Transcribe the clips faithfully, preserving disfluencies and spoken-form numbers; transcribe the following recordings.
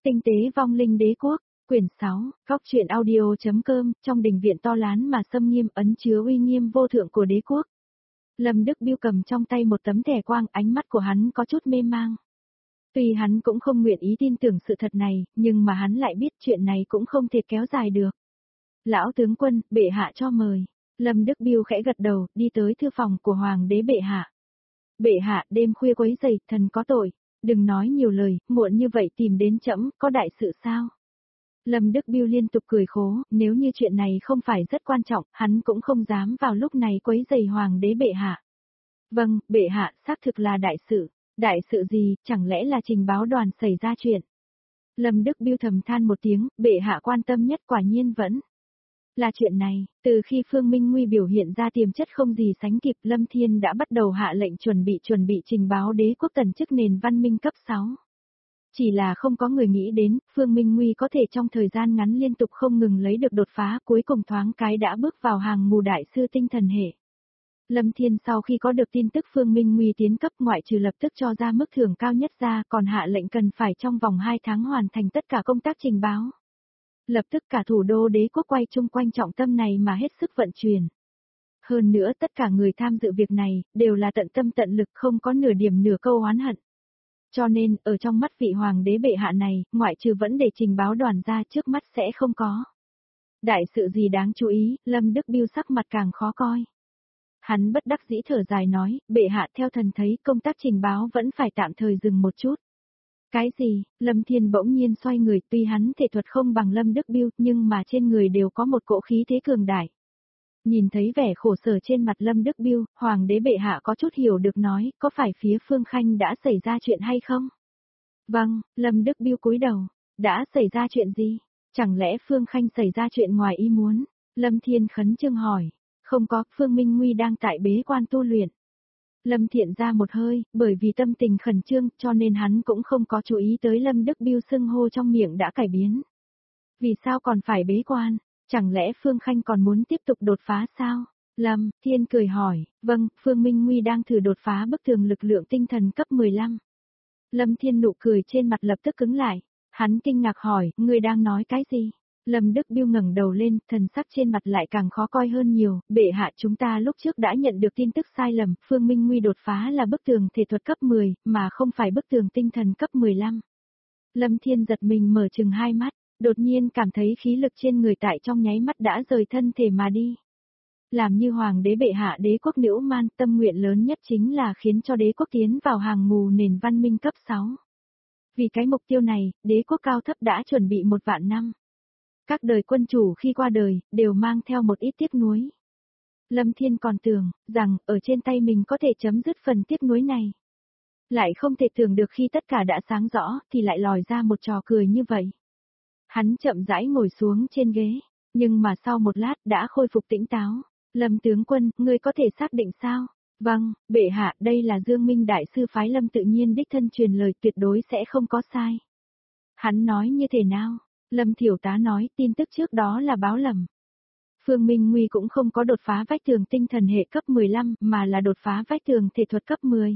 Tinh tế vong linh đế quốc, quyển sáu, góc truyện audio.com, trong đình viện to lán mà xâm nghiêm ấn chứa uy nghiêm vô thượng của đế quốc. Lâm Đức Biêu cầm trong tay một tấm thẻ quang, ánh mắt của hắn có chút mê mang. Tuy hắn cũng không nguyện ý tin tưởng sự thật này, nhưng mà hắn lại biết chuyện này cũng không thể kéo dài được. Lão tướng quân, bệ hạ cho mời. Lâm Đức Biêu khẽ gật đầu, đi tới thư phòng của hoàng đế bệ hạ. Bệ hạ, đêm khuya quấy rầy, thần có tội. Đừng nói nhiều lời, muộn như vậy tìm đến trẫm, có đại sự sao? Lâm Đức Biêu liên tục cười khổ, nếu như chuyện này không phải rất quan trọng, hắn cũng không dám vào lúc này quấy rầy hoàng đế bệ hạ. Vâng, bệ hạ, xác thực là đại sự. Đại sự gì, chẳng lẽ là trình báo đoàn xảy ra chuyện? Lâm Đức Biêu thầm than một tiếng, bệ hạ quan tâm nhất quả nhiên vẫn là chuyện này. Từ khi Phương Minh Nguy biểu hiện ra tiềm chất không gì sánh kịp, Lâm Thiên đã bắt đầu hạ lệnh chuẩn bị chuẩn bị trình báo đế quốc tần chức nền văn minh cấp sáu. Chỉ là không có người nghĩ đến, Phương Minh Nguy có thể trong thời gian ngắn liên tục không ngừng lấy được đột phá, cuối cùng thoáng cái đã bước vào hàng ngũ đại sư tinh thần hệ. Lâm Thiên sau khi có được tin tức Phương Minh Nguy tiến cấp, ngoại trừ lập tức cho ra mức thưởng cao nhất ra, còn hạ lệnh cần phải trong vòng hai tháng hoàn thành tất cả công tác trình báo. Lập tức cả thủ đô đế quốc quay chung quanh trọng tâm này mà hết sức vận chuyển. Hơn nữa tất cả người tham dự việc này, đều là tận tâm tận lực, không có nửa điểm nửa câu oán hận. Cho nên, ở trong mắt vị hoàng đế bệ hạ này, ngoại trừ vẫn để trình báo đoàn ra, trước mắt sẽ không có đại sự gì đáng chú ý. Lâm Đức Biêu sắc mặt càng khó coi. Hắn bất đắc dĩ thở dài nói, bệ hạ, theo thần thấy công tác trình báo vẫn phải tạm thời dừng một chút. Cái gì? Lâm Thiên bỗng nhiên xoay người, tuy hắn thể thuật không bằng Lâm Đức Biêu, nhưng mà trên người đều có một cỗ khí thế cường đại. Nhìn thấy vẻ khổ sở trên mặt Lâm Đức Biêu, hoàng đế bệ hạ có chút hiểu được nói, có phải phía Phương Khanh đã xảy ra chuyện hay không? Vâng, Lâm Đức Biêu cúi đầu, đã xảy ra chuyện gì? Chẳng lẽ Phương Khanh xảy ra chuyện ngoài ý muốn? Lâm Thiên khấn trương hỏi. Không có, Phương Minh Nguy đang tại bế quan tu luyện. Lâm Thiện ra một hơi, bởi vì tâm tình khẩn trương, cho nên hắn cũng không có chú ý tới Lâm Đức Biêu xưng hô trong miệng đã cải biến. Vì sao còn phải bế quan? Chẳng lẽ Phương Khanh còn muốn tiếp tục đột phá sao? Lâm Thiên cười hỏi, vâng, Phương Minh Nguy đang thử đột phá bức tường lực lượng tinh thần cấp mười lăm. Lâm Thiên nụ cười trên mặt lập tức cứng lại. Hắn kinh ngạc hỏi, ngươi đang nói cái gì? Lâm Đức Biêu ngẩng đầu lên, thần sắc trên mặt lại càng khó coi hơn nhiều, bệ hạ, chúng ta lúc trước đã nhận được tin tức sai lầm, Phương Minh Nguy đột phá là bức tường thể thuật cấp mười, mà không phải bức tường tinh thần cấp mười lăm. Lâm Thiên giật mình mở trừng hai mắt, đột nhiên cảm thấy khí lực trên người tại trong nháy mắt đã rời thân thể mà đi. Làm như hoàng đế bệ hạ đế quốc Nữu Man, tâm nguyện lớn nhất chính là khiến cho đế quốc tiến vào hàng ngũ nền văn minh cấp sáu. Vì cái mục tiêu này, đế quốc cao thấp đã chuẩn bị một vạn năm. Các đời quân chủ khi qua đời, đều mang theo một ít tiếc nuối. Lâm Thiên còn tưởng, rằng, ở trên tay mình có thể chấm dứt phần tiếc nuối này. Lại không thể tưởng được khi tất cả đã sáng rõ, thì lại lòi ra một trò cười như vậy. Hắn chậm rãi ngồi xuống trên ghế, nhưng mà sau một lát đã khôi phục tỉnh táo. Lâm tướng quân, ngươi có thể xác định sao? Vâng, bệ hạ, đây là Dương Minh đại sư phái Lâm tự nhiên đích thân truyền lời, tuyệt đối sẽ không có sai. Hắn nói như thế nào? Lâm Thiểu tá nói, tin tức trước đó là báo lầm. Phương Minh Nguy cũng không có đột phá vách tường tinh thần hệ cấp mười lăm, mà là đột phá vách tường thể thuật cấp mười.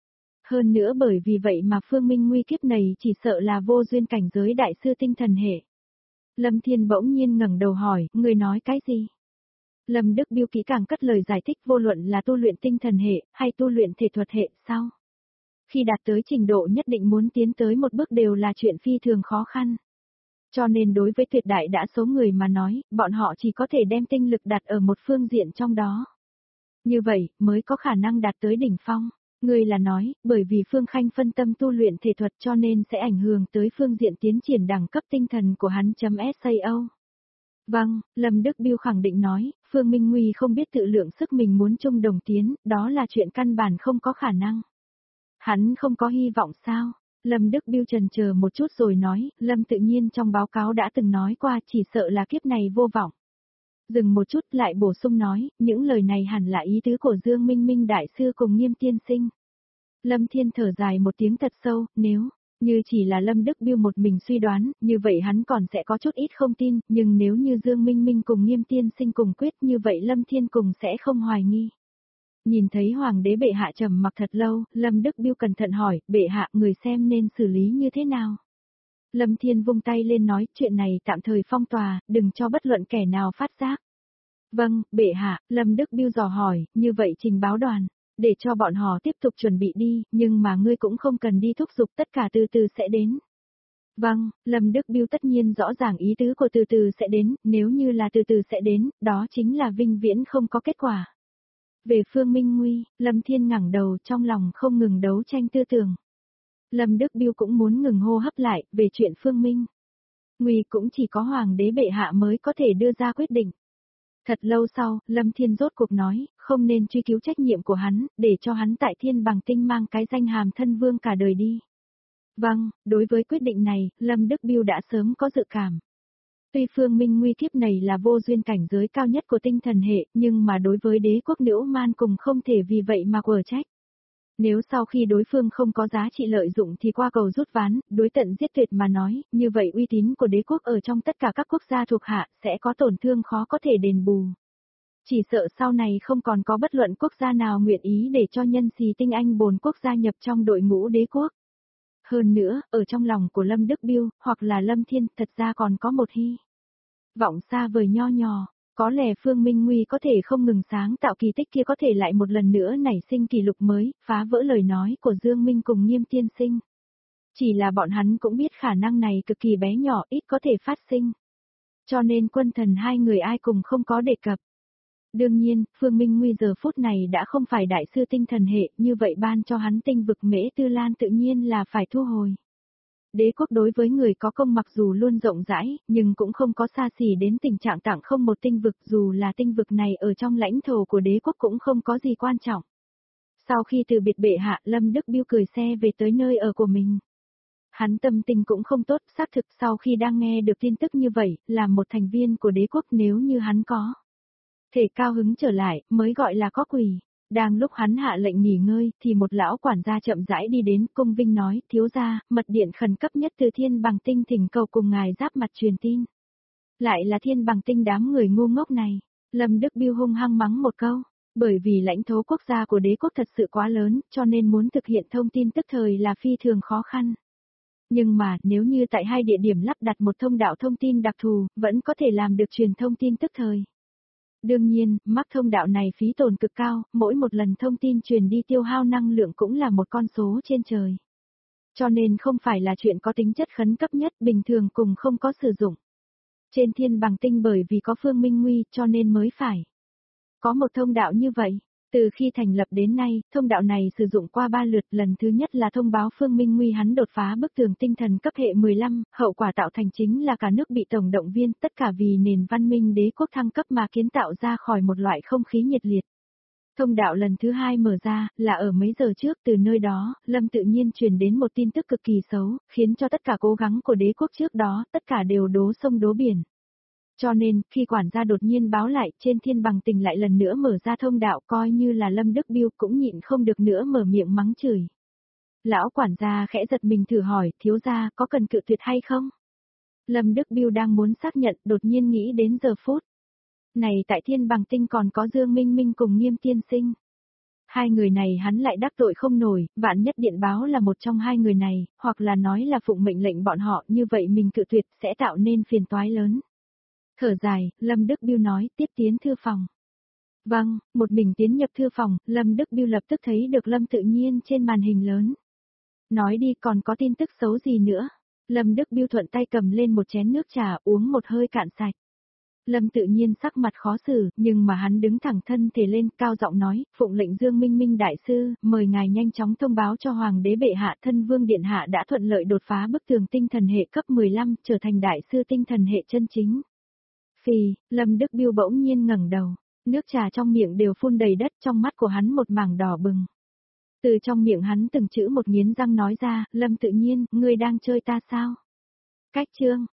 Hơn nữa bởi vì vậy mà Phương Minh Nguy kiếp này chỉ sợ là vô duyên cảnh giới đại sư tinh thần hệ. Lâm Thiên bỗng nhiên ngẩng đầu hỏi, người nói cái gì? Lâm Đức Biêu kỹ càng cất lời giải thích, vô luận là tu luyện tinh thần hệ, hay tu luyện thể thuật hệ, sao? Khi đạt tới trình độ nhất định muốn tiến tới một bước đều là chuyện phi thường khó khăn. Cho nên đối với tuyệt đại đa số người mà nói, bọn họ chỉ có thể đem tinh lực đặt ở một phương diện trong đó. Như vậy, mới có khả năng đạt tới đỉnh phong. Người là nói, bởi vì Phương Khanh phân tâm tu luyện thể thuật cho nên sẽ ảnh hưởng tới phương diện tiến triển đẳng cấp tinh thần của hắn. Sao? Vâng, Lâm Đức Biêu khẳng định nói, Phương Minh Nguy không biết tự lượng sức mình muốn chung đồng tiến, đó là chuyện căn bản không có khả năng. Hắn không có hy vọng sao? Lâm Đức Biêu chần chờ một chút rồi nói, Lâm tự nhiên trong báo cáo đã từng nói qua, chỉ sợ là kiếp này vô vọng. Dừng một chút lại bổ sung nói, những lời này hẳn là ý tứ của Dương Minh Minh đại sư cùng Nghiêm tiên sinh. Lâm Thiên thở dài một tiếng thật sâu, nếu như chỉ là Lâm Đức Biêu một mình suy đoán, như vậy hắn còn sẽ có chút ít không tin, nhưng nếu như Dương Minh Minh cùng Nghiêm tiên sinh cùng quyết, như vậy Lâm Thiên cùng sẽ không hoài nghi. Nhìn thấy hoàng đế bệ hạ trầm mặc thật lâu, Lâm Đức Biêu cẩn thận hỏi, bệ hạ, người xem nên xử lý như thế nào? Lâm Thiên vung tay lên nói, chuyện này tạm thời phong tỏa, đừng cho bất luận kẻ nào phát giác. Vâng, bệ hạ, Lâm Đức Biêu dò hỏi, như vậy trình báo đoàn, để cho bọn họ tiếp tục chuẩn bị đi, nhưng mà ngươi cũng không cần đi thúc giục, tất cả từ từ sẽ đến. Vâng, Lâm Đức Biêu tất nhiên rõ ràng ý tứ của từ từ sẽ đến, nếu như là từ từ sẽ đến, đó chính là vinh viễn không có kết quả. Về Phương Minh Nguy, Lâm Thiên ngẩng đầu trong lòng không ngừng đấu tranh tư tưởng. Lâm Đức Biêu cũng muốn ngừng hô hấp lại, về chuyện Phương Minh Nguy cũng chỉ có Hoàng đế bệ hạ mới có thể đưa ra quyết định. Thật lâu sau, Lâm Thiên rốt cuộc nói, không nên truy cứu trách nhiệm của hắn, để cho hắn tại Thiên Bằng Tinh mang cái danh hàm thân vương cả đời đi. Vâng, đối với quyết định này, Lâm Đức Biêu đã sớm có dự cảm. Tuy Phương Minh Nguy kiếp này là vô duyên cảnh giới cao nhất của tinh thần hệ, nhưng mà đối với đế quốc Nữ Man cùng không thể vì vậy mà quở trách. Nếu sau khi đối phương không có giá trị lợi dụng thì qua cầu rút ván, đối tận giết tuyệt mà nói, như vậy uy tín của đế quốc ở trong tất cả các quốc gia thuộc hạ sẽ có tổn thương khó có thể đền bù. Chỉ sợ sau này không còn có bất luận quốc gia nào nguyện ý để cho nhân xì tinh anh bồn quốc gia nhập trong đội ngũ đế quốc. Hơn nữa, ở trong lòng của Lâm Đức Biêu, hoặc là Lâm Thiên, thật ra còn có một hy vọng xa vời nho nhỏ, có lẽ Phương Minh Nguy có thể không ngừng sáng tạo kỳ tích kia có thể lại một lần nữa nảy sinh kỷ lục mới, phá vỡ lời nói của Dương Minh cùng Nghiêm tiên sinh. Chỉ là bọn hắn cũng biết khả năng này cực kỳ bé nhỏ, ít có thể phát sinh. Cho nên quân thần hai người ai cùng không có đề cập. Đương nhiên, Phương Minh Nguy giờ phút này đã không phải đại sư tinh thần hệ, như vậy ban cho hắn tinh vực Mễ Tư Lan tự nhiên là phải thu hồi. Đế quốc đối với người có công mặc dù luôn rộng rãi, nhưng cũng không có xa xỉ đến tình trạng tặng không một tinh vực, dù là tinh vực này ở trong lãnh thổ của đế quốc cũng không có gì quan trọng. Sau khi từ biệt bệ hạ, Lâm Đức Biêu cười xe về tới nơi ở của mình. Hắn tâm tình cũng không tốt, xác thực sau khi đang nghe được tin tức như vậy, là một thành viên của đế quốc nếu như hắn có thể cao hứng trở lại, mới gọi là có quỷ. Đang lúc hắn hạ lệnh nghỉ ngơi, thì một lão quản gia chậm rãi đi đến, cung vinh nói, thiếu gia, mật điện khẩn cấp nhất từ Thiên Bằng Tinh thỉnh cầu cùng ngài giáp mặt truyền tin. Lại là Thiên Bằng Tinh đám người ngu ngốc này. Lâm Đức Biêu hung hăng mắng một câu, bởi vì lãnh thổ quốc gia của đế quốc thật sự quá lớn, cho nên muốn thực hiện thông tin tức thời là phi thường khó khăn. Nhưng mà, nếu như tại hai địa điểm lắp đặt một thông đạo thông tin đặc thù, vẫn có thể làm được truyền thông tin tức thời. Đương nhiên, mắc thông đạo này phí tổn cực cao, mỗi một lần thông tin truyền đi tiêu hao năng lượng cũng là một con số trên trời. Cho nên không phải là chuyện có tính chất khẩn cấp nhất, bình thường cùng không có sử dụng. Trên Thiên Bằng Tinh bởi vì có Phương Minh Nguy cho nên mới phải có một thông đạo như vậy. Từ khi thành lập đến nay, thông đạo này sử dụng qua ba lượt, lần thứ nhất là thông báo Phương Minh Nguy hắn đột phá bức tường tinh thần cấp hệ mười lăm, hậu quả tạo thành chính là cả nước bị tổng động viên, tất cả vì nền văn minh đế quốc thăng cấp mà kiến tạo ra khỏi một loại không khí nhiệt liệt. Thông đạo lần thứ hai mở ra, là ở mấy giờ trước, từ nơi đó, Lâm tự nhiên truyền đến một tin tức cực kỳ xấu, khiến cho tất cả cố gắng của đế quốc trước đó, tất cả đều đố sông đố biển. Cho nên, khi quản gia đột nhiên báo lại, trên Thiên Bằng Tinh lại lần nữa mở ra thông đạo, coi như là Lâm Đức Biêu cũng nhịn không được nữa mở miệng mắng chửi. Lão quản gia khẽ giật mình thử hỏi, thiếu gia, có cần cự tuyệt hay không? Lâm Đức Biêu đang muốn xác nhận, đột nhiên nghĩ đến giờ phút này tại Thiên Bằng Tinh còn có Dương Minh Minh cùng Nghiêm tiên sinh. Hai người này hắn lại đắc tội không nổi, vạn nhất điện báo là một trong hai người này, hoặc là nói là phụng mệnh lệnh bọn họ, như vậy mình cự tuyệt sẽ tạo nên phiền toái lớn. Thở dài, Lâm Đức Biêu nói, tiếp tiến thư phòng. Vâng, một mình tiến nhập thư phòng, Lâm Đức Biêu lập tức thấy được Lâm tự nhiên trên màn hình lớn. Nói đi, còn có tin tức xấu gì nữa? Lâm Đức Biêu thuận tay cầm lên một chén nước trà, uống một hơi cạn sạch. Lâm tự nhiên sắc mặt khó xử, nhưng mà hắn đứng thẳng thân thể lên, cao giọng nói, phụng lệnh Dương Minh Minh đại sư, mời ngài nhanh chóng thông báo cho Hoàng đế bệ hạ, thân vương điện hạ đã thuận lợi đột phá bức tường tinh thần hệ cấp mười lăm, trở thành đại sư tinh thần hệ chân chính. Phì, Lâm Đức Biêu bỗng nhiên ngẩng đầu, nước trà trong miệng đều phun đầy đất, trong mắt của hắn một mảng đỏ bừng. Từ trong miệng hắn từng chữ một nghiến răng nói ra, Lâm tự nhiên, ngươi đang chơi ta sao? Cách chương